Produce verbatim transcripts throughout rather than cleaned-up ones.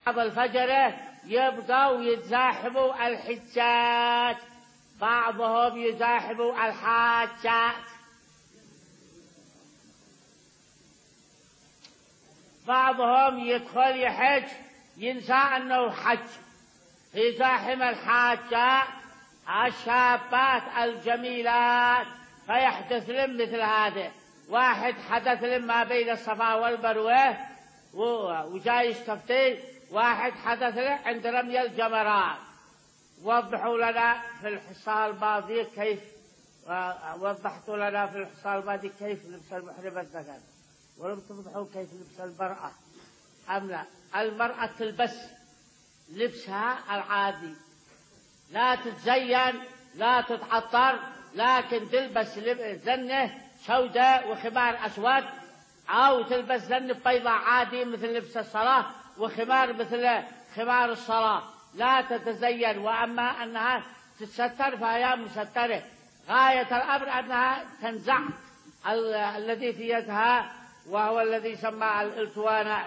بعض الفجر يبقوا يتزاحموا الحجات، بعضهم يزاحموا الحاجات، بعضهم يدخل يحج ينسى أنه حج، يزاحم الحاجات الشابات الجميلات، فيحدث لهم مثل هذا. واحد حدث لهم ما بين الصفا والمروة وجاي يستفتي، واحد حدث له عند رمي الجمرات. وضحوا لنا في الحصة الماضية كيف وضحتوا لنا في الحصة الماضية كيف لبس المحرم الذكر، ولم توضحوا كيف لبس المرأة أم لا. المرأة تلبس لبسها العادي، لا تتزين لا تتعطر، لكن تلبس زنة سوداء وخمار أسود، أو تلبس زنة بيضاء عادي مثل لبس الصلاة، وخمار مثل خمار الصلاة، لا تتزين. وأما أنها تتستر فهي مسترة، غاية الأمر أنها تنزع ال الذي في يدها وهو الذي يسمى الالتوانات.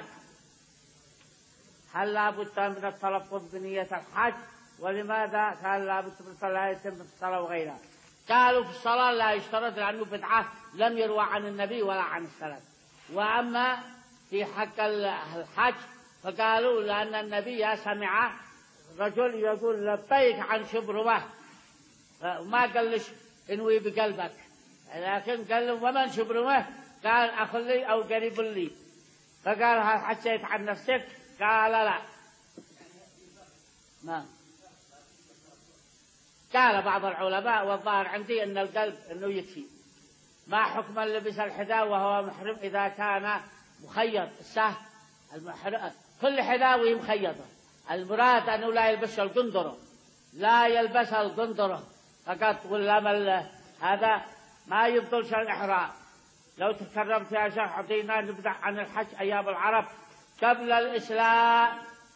هل لا بد من التلفظ بنية الحج؟ ولماذا كان لا بد من الصلاة يتم في الصلاة وغيرها؟ قالوا في الصلاة لا يشترط لأنه بدعة لم يروى عن النبي ولا عن السلف. وأما في حق الحج فقالوا لأن النبي سمع رجل يقول لبيك عن شبرمة، وما قال لش انوي بقلبك، لكن قال له ومن شبرمة؟ قال أخ لي أو قريب لي. فقال هل حجيت عن نفسك؟ قال لا. ما قال بعض العلماء والظاهر عندي أن القلب أنه يكفي. ما حكم لبس الحذاء وهو محرم إذا كان مخيط؟ السهل المحرم كل حذاء مخيطة، المراد أنه لا يلبس القندرة، لا يلبس القندرة فقط. ولا هذا ما يبطل شيء الإحرام. لو تكرمت يا شيخ عطينا نبدأ عن الحج أيام العرب قبل الإسلام.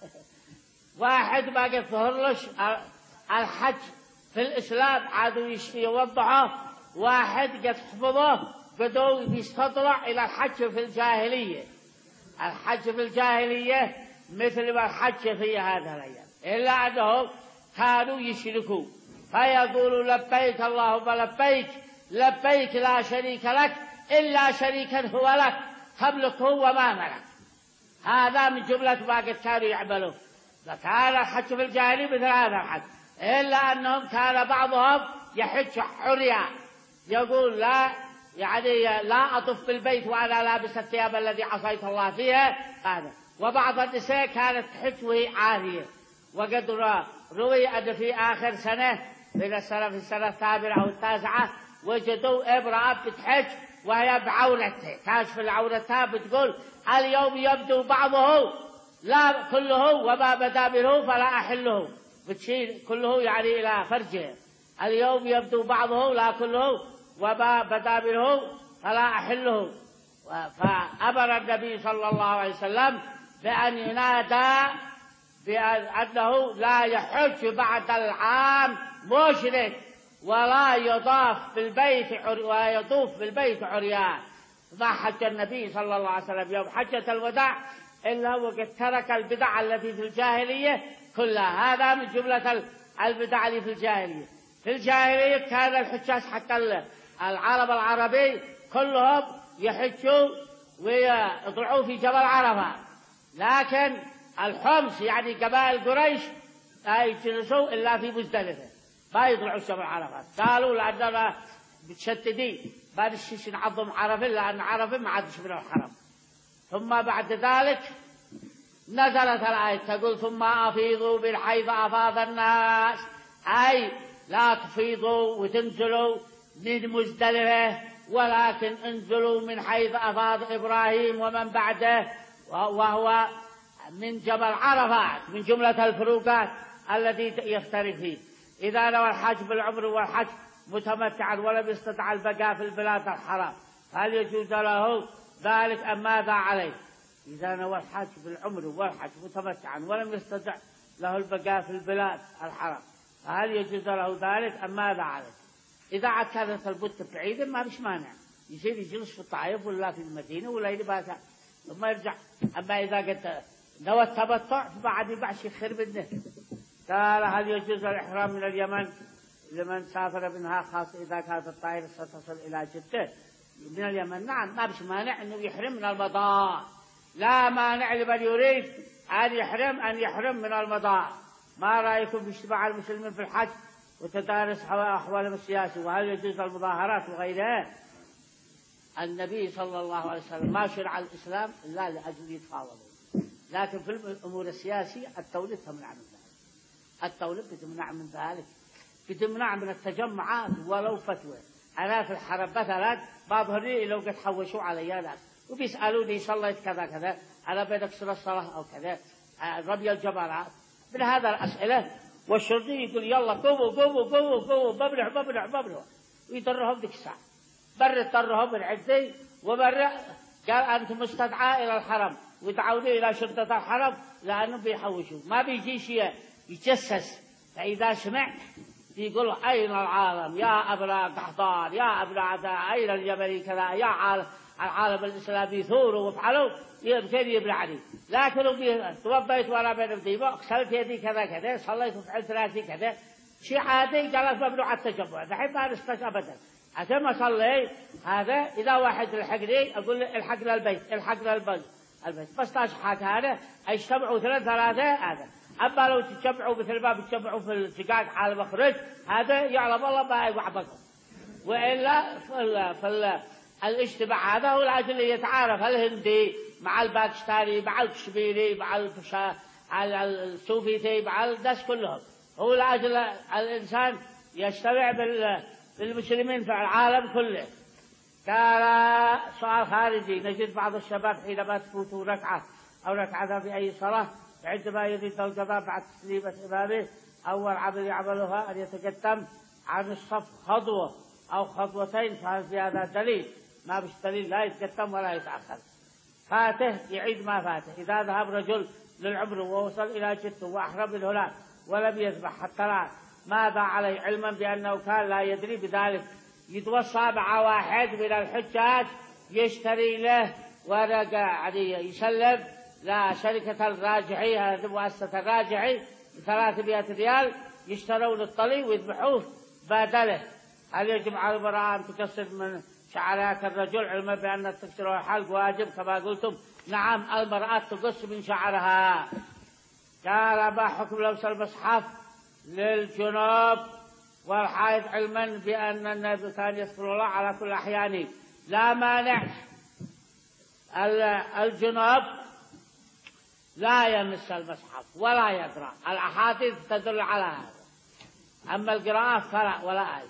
واحد ما قد ظهرلش الحج في الإسلام عادوا يوضحه، واحد قد حفظه بدوا يستطلع إلى الحج في الجاهلية. الحج في الجاهلية مثل ما الحج في هذا الأيام، إلا أنهم كانوا يشركوا فيقولوا لبيك اللهم لبيك، لبيك لا شريك لك إلا شريكا هو لك تملكه وما ملك. هذا من جملة ما قد كانوا يعملون. فكان الحج في الجاهلية مثل هذا الحج، إلا أنهم كان بعضهم يحج حريا، يقول لا يعني لا أطف بالبيت وأنا لابس الثياب الذي عصيت الله فيها هذا. وبعض النساء كانت تحج وهي عارية. وقد روي أن في آخر سنة من السنة في السنة الثامنة أو التاسعة وجدوا امرأة بتحج وهي بعورتها، كاشف عورتها، بتقول اليوم يبدو بعضه لا كله وما بدا منه فلا أحله، بتشيل كله يعني إلى فرجه. اليوم يبدو بعضه لا كله وما بدا منه فلا أحله. فأمر النبي صلى الله عليه وسلم بأن ينادى بأنه لا يحج بعد العام مشرك ولا يطاف بالبيت ويطوف بالبيت عريان. ما حج النبي صلى الله عليه وسلم يوم حجة الوداع إلا وقد ترك البدع التي في الجاهلية كلها. هذا من جملة البدع اللي في الجاهلية. في الجاهلية كان الحجاج حق العرب العربي كلهم يحجوا ويطلعوا في جبل عرفة، لكن الحمص يعني قبائل قريش لا يجلسوا إلا في مزدلفة، ما يطلعوا جبل عرفة. قالوا لأننا متشددين ما نشيش نعظم عرفة لأن عرفة ما عادش من الحرم. ثم بعد ذلك نزلت الآية تقول ثم أفيضوا من حيث أفاض الناس، أي لا تفيضوا وتنزلوا من مزدلفة، ولكن انزلوا من حيث أفاض إبراهيم ومن بعده وهو من جبل عرفات، من جملة الفروقات التي يفترق فيه. إذا نوى الحج بالعمر والحج متمتعا ولم يستطع البقاء في البلاد الحرام هل يجوز له ذلك أم ماذا عليه؟ إذا نوى الحج بالعمر والحج متمتعا ولم يستطع له البقاء في البلاد الحرام هل يجوز له ذلك أم ماذا عليه؟ إذا عاد كانت البت بعيدا ما فيش مانع، يصير يجلس في الطائف ولا في المدينة ولا يبقى ثم يرجع. أما إذا قد نوى التمتع بعد يبعش يخرب منه. قال هل يجوز الإحرام من اليمن لمن سافر منها خاصة إذا كانت الطائرة ستصل إلى جدة من اليمن؟ نعم، ما بش مانع أنه يحرم من المضاء، لا مانع لمن يريد أن يحرم أن يحرم من المضاء. ما رأيكم في اجتماع المسلمين في الحج وتدارس أحوالهم السياسي، وهل يجوز المظاهرات وغيرها؟ النبي صلى الله عليه وسلم ما شرع الإسلام إلا لأجل يتفاوضوا، لكن في الأمور السياسية الدولة تمنع من ذلك، الدولة بتمنع من ذلك، بتمنع من التجمعات ولو فتوى. أنا في الحرم مثلا بظهر لي لو قد حوشوا علي ناس وبيسألوني صليت كذا كذا، أنا بنكسر الصلاة أو كذا، رمي الجمرات، من هذا الأسئلة، والشرطي يقول يلا قوموا قوموا قوموا قوموا بمنع بمنع بمنع، ويضرهم ذيك الساعة. بر اضطرهم من عندي وبر قال أنت مستدعى إلى الحرم، ودعوني إلى شرطة الحرم لأنهم بيحوشوا، ما بيجي شيء يتجسس. فإذا سمعت يقول أين العالم يا أبناء قحطان يا أبناء أين اليمني كذا يا عالم العالم الإسلامي ثوروا وافعلوا، يبتدي يبلعني. لكن توضيت وأنا بين بديبه، غسلت يدي كذا كذا، صليت وفعلت راسي كذا، شيء عادي، جلس ممنوع التجمع. دحين ما نستش أبدا عشان ما صلي. هذا إذا واحد الحقني أقول له الحقنا البيت الحقنا البيت البيت بس تاشحات هذا اجتمعوا ثلاث ثلاثة هذا. أما لو تجمعوا مثل ما بتجمعوا في الدقاق على المخرج هذا يعلم الله ما يوعبكم. وإلا في في الاجتماع هذا هو الأجل يتعارف الهندي مع الباكستاني مع الكشميري مع الفشا على السوفيتي مع الناس كلهم، هو الأجل الإنسان يجتمع بالمسلمين في العالم كله. قال سؤال خارجي، نجد بعض الشباب حينما تفوتوا ركعة أو ركعة في أي صلاة عندما يريد القضاء بعد تسليمة إمامه أول عمل يعملها أن يتقدم عن الصف خطوة أو خطوتين، فهل في هذا دليل؟ ما بش دليل، لا يتقدم ولا يتأخر. فاته يعيد ما فاته. إذا ذهب رجل للعمر ووصل إلى جدة وأحرم من هناك ولم يذبح حتى الآن، ماذا عليه علما بأنه كان لا يدري بذلك؟ يتوصى مع واحد من الحجاج يشتري له ورقة عادية يسلم لا شركة الراجعي، هذه مؤسسة الراجعي بثلاثمائة ريال، يشترون الطلي ويذبحوه بدله. هل يجب على المرأة أن تقصر من شعرات الرجل علما بأن تكسر الحلق واجب كما قلتم؟ نعم، المرأة تقص من شعرها. قال ما حكم لبس المصحف للجنوب والحائض علما بأن النبي كان يذكر الله على كل أحيانه؟ لا مانع، الجنوب لا يمس المصحف ولا يقرأ، الأحاديث تدل على هذا. أما القراءة فلا ولا أي.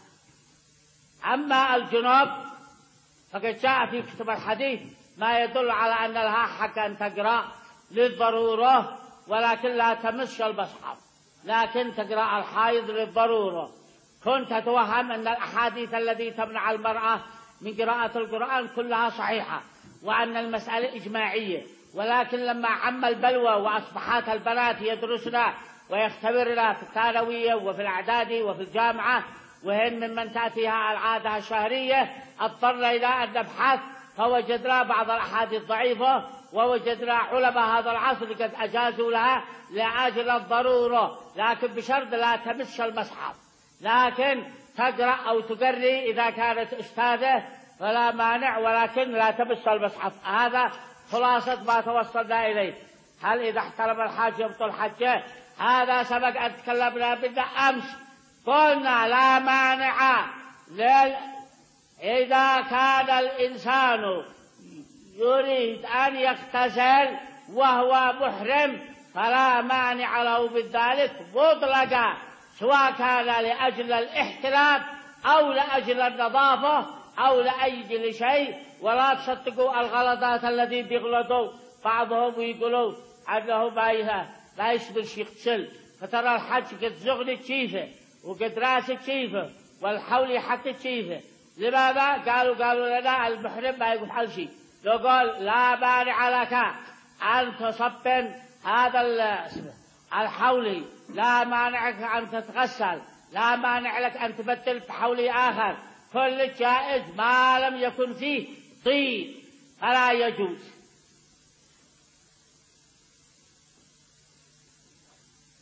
أما الجنوب فقد جاء في كتب الحديث ما يدل على أن لها حق أن تقرأ للضرورة ولكن لا تمس المصحف، لكن تقرأ الحائض للضرورة. كنت أتوهم أن الأحاديث التي تمنع المرأة من قراءة القرآن كلها صحيحة وأن المسألة إجماعية، ولكن لما عم البلوى وأصبحت البنات يدرسن ويختبرن في الثانوية وفي الإعدادي وفي الجامعة وهن ممن تأتيها العادة الشهرية، اضطر إلى أن نبحث فوجدنا بعض الأحاديث ضعيفة، ووجدنا علماء هذا العصر قد أجازوا لها لأجل الضرورة، لكن بشرط لا تمس المصحف، لكن تقرأ أو تقري إذا كانت أستاذة فلا مانع، ولكن لا تمس المصحف. هذا خلاصة ما توصلنا إليه. هل إذا احترم الحاج يبطل حجه؟ هذا سبق أن تكلمنا به أمس، قلنا لا مانع لل... إذا كان الإنسان يريد أن يغتسل وهو محرم فلا مانع له بذلك مطلقا، سواء كان لأجل الاحتلام أو لأجل النظافة أو لأجل شيء. ولا تصدقوا الغلطات التي بيغلطوا بعضهم ويقولوا أنه ما يسبرش يغتسل، فترى الحج قد زغنت شيفه وقد راست شيفه والحول حطت شيفه. لماذا؟ قالوا قالوا لنا المحرم ما يقول حل شيء. لو قال لا مانع لك أن تصبن هذا الحولي، لا مانعك أن تتغسل، لا مانع لك أن تبدل بحولي آخر، كل جائز ما لم يكن فيه طين فلا يجوز.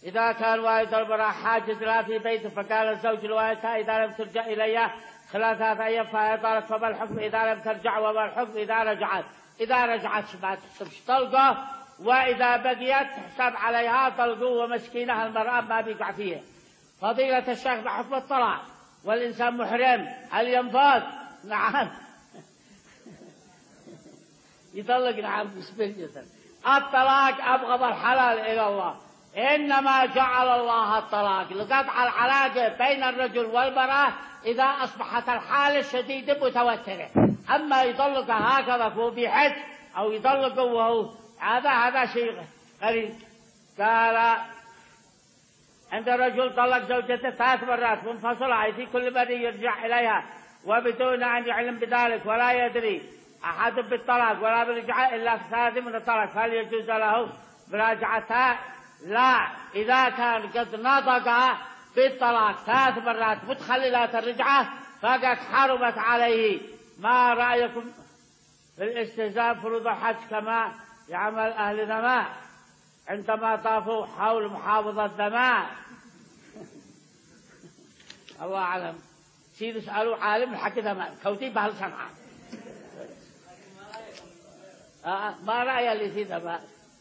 إذا كان والد المرأة حاجز لها في بيته فقال الزوج لوالدها إذا لم ترجع إلي خلال ثلاثة أيام فهي طالق، فما الحكم إذا لم ترجع وما الحكم إذا رجعت؟ إذا رجعت ما تحسبش طلقة، وإذا بقيت تحسب عليها طلقة ومسكينها المرأة ما بيقع فيها. فضيلة الشيخ بحكم الطلاق والإنسان محرم هل ينفذ؟ نعم يطلق. نعم بسم الطلاق أبغض الحلال إلى الله، إنما جعل الله الطلاق لقطع العلاقة بين الرجل والمرأة إذا أصبحت الحالة شديدة متوترة. أما يطلق هكذا وهو بحج أو يطلق وهو هذا هذا شيء غريب. قال عند الرجل طلق زوجته ثلاث مرات منفصلة في كل مرة يرجع إليها وبدون أن يعلم بذلك ولا يدري أحد بالطلاق ولا بالرجعة إلا في ثلاث من الطلاق، هل يجوز له مراجعتها؟ لا، إذا كان قد نطق بالطلاق ثلاث مرات متخللات الرجعة فقد حرمت عليه. ما رأيكم في الاستهزاء فروض الحج كما يعمل أهل ذماء عندما طافوا حول محافظة ذماء؟ الله أعلم. سيد اسألوا عالم الحق ذماء كوتي بهل سمعة. آه ما رأي اللي في ذماء؟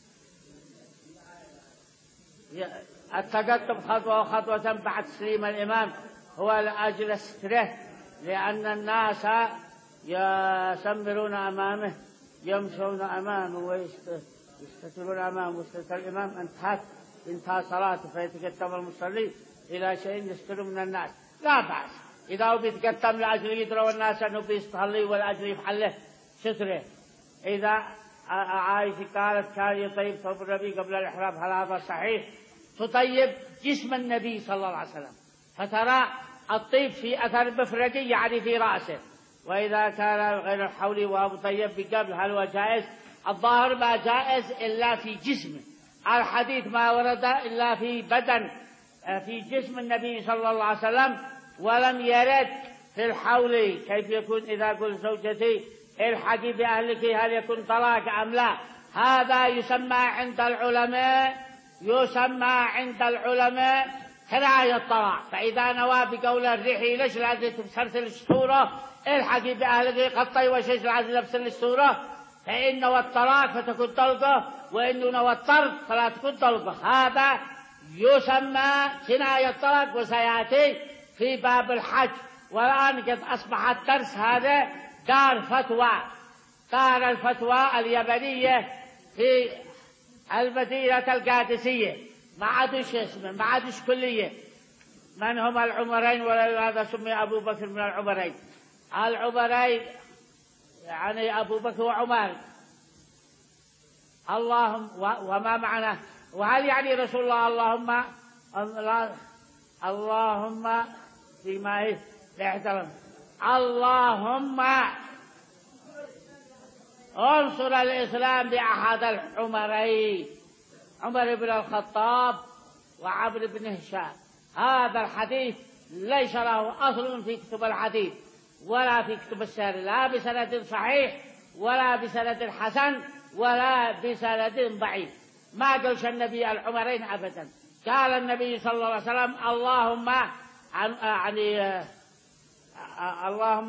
التقدم خطوة وخطوة بعد تسليم الإمام هو لأجل ستره، لأن الناس يسمرون أمامه يمشون أمامه ويستترون أمامه، وستر الإمام انتهت انتهى صلاته فيتقدم المصلي إلى شيء يستر من الناس لا بأس. إذا هو بيتقدم لأجل يدروا الناس أنه بيستهلي والأجل يفعله ستره. إذا عائشة قالت كان يطيب ثوب النبي قبل الإحرام هل هذا صحيح؟ تطيب جسم النبي صلى الله عليه وسلم فترى الطيب في أثر مفرقي يعني في رأسه. وإذا كان غير الحولي وهو مطيب بقبل هل هو جائز؟ الظاهر ما جائز إلا في جسمه، الحديث ما ورد إلا في بدن في جسم النبي صلى الله عليه وسلم ولم يرد في الحولي. كيف يكون إذا قلت زوجتي الحقي بأهلك هل يكون طلاق أم لا؟ هذا يسمى عند العلماء يسمى عند العلماء كراهية الطلاق. فإذا نوى بقول الريحي ليش لازم تبسرسل السورة الحقي بأهلك قطي وشيش لازم تبسرسل السورة، فإنه الطلاق فتكون طلقة، وإنه نوى الطرد فلا تكون طلقة. هذا يسمى كناية الطلاق وسيأتي في باب الحج. والآن قد أصبح الدرس هذا دار فتوى، دار الفتوى اليابانية في المدينة القادسية، ما عادش اسمه ما عادش كلية. من هم العمرين؟ ولا هذا سمي أبو بكر من العمرين. العمرين يعني أبو بكر وعمر. اللهم وما معنى وهل يعني رسول الله اللهم اللهم فيما هي احترم اللهم انصر الإسلام بأحد العمرين عمر بن الخطاب وعمر بن هشام. هذا الحديث ليس له أصل في كتب الحديث ولا في كتب السير، لا بسند صحيح ولا بسند حسن ولا بسند ضعيف. ما قالش النبي العمرين أبدا. قال النبي صلى الله عليه وسلم اللهم يعني اللهم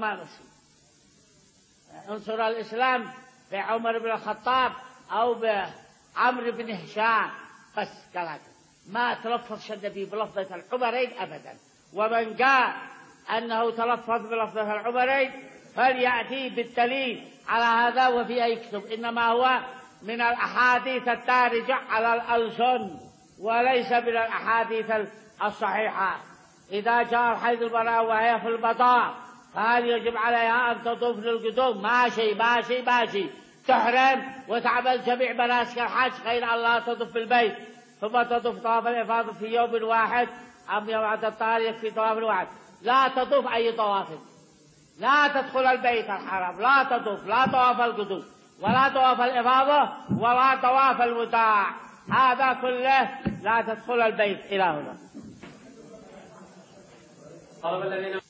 انصر الإسلام بعمر بن الخطاب أو بعمر بن هشام بس. قال ما تلفظ النبي بلفظة العمرين أبدا. ومن قال أنه تلفظ بلفظة العمرين فليأتي بالدليل على هذا وفي أي كتب، إنما هو من الأحاديث الدارجة على الألسن وليس من الأحاديث الصحيحة. إذا جاء الحيض المرأة وهي في البطاء فهل يجب عليها أن تطوف للقدوم؟ ماشي ماشي ماشي تحرم وتعمل جميع مناسك الحج غير أن لا تطوف بالبيت، ثم تطوف طواف الإفاضة في يوم واحد أم يوم عند الطهر في طواف واحد. لا تطوف أي طواف، لا تدخل البيت الحرام، لا تطوف لا طواف القدوم ولا طواف الإفاضة ولا طواف الوداع، هذا كله لا تدخل البيت إلى هنا.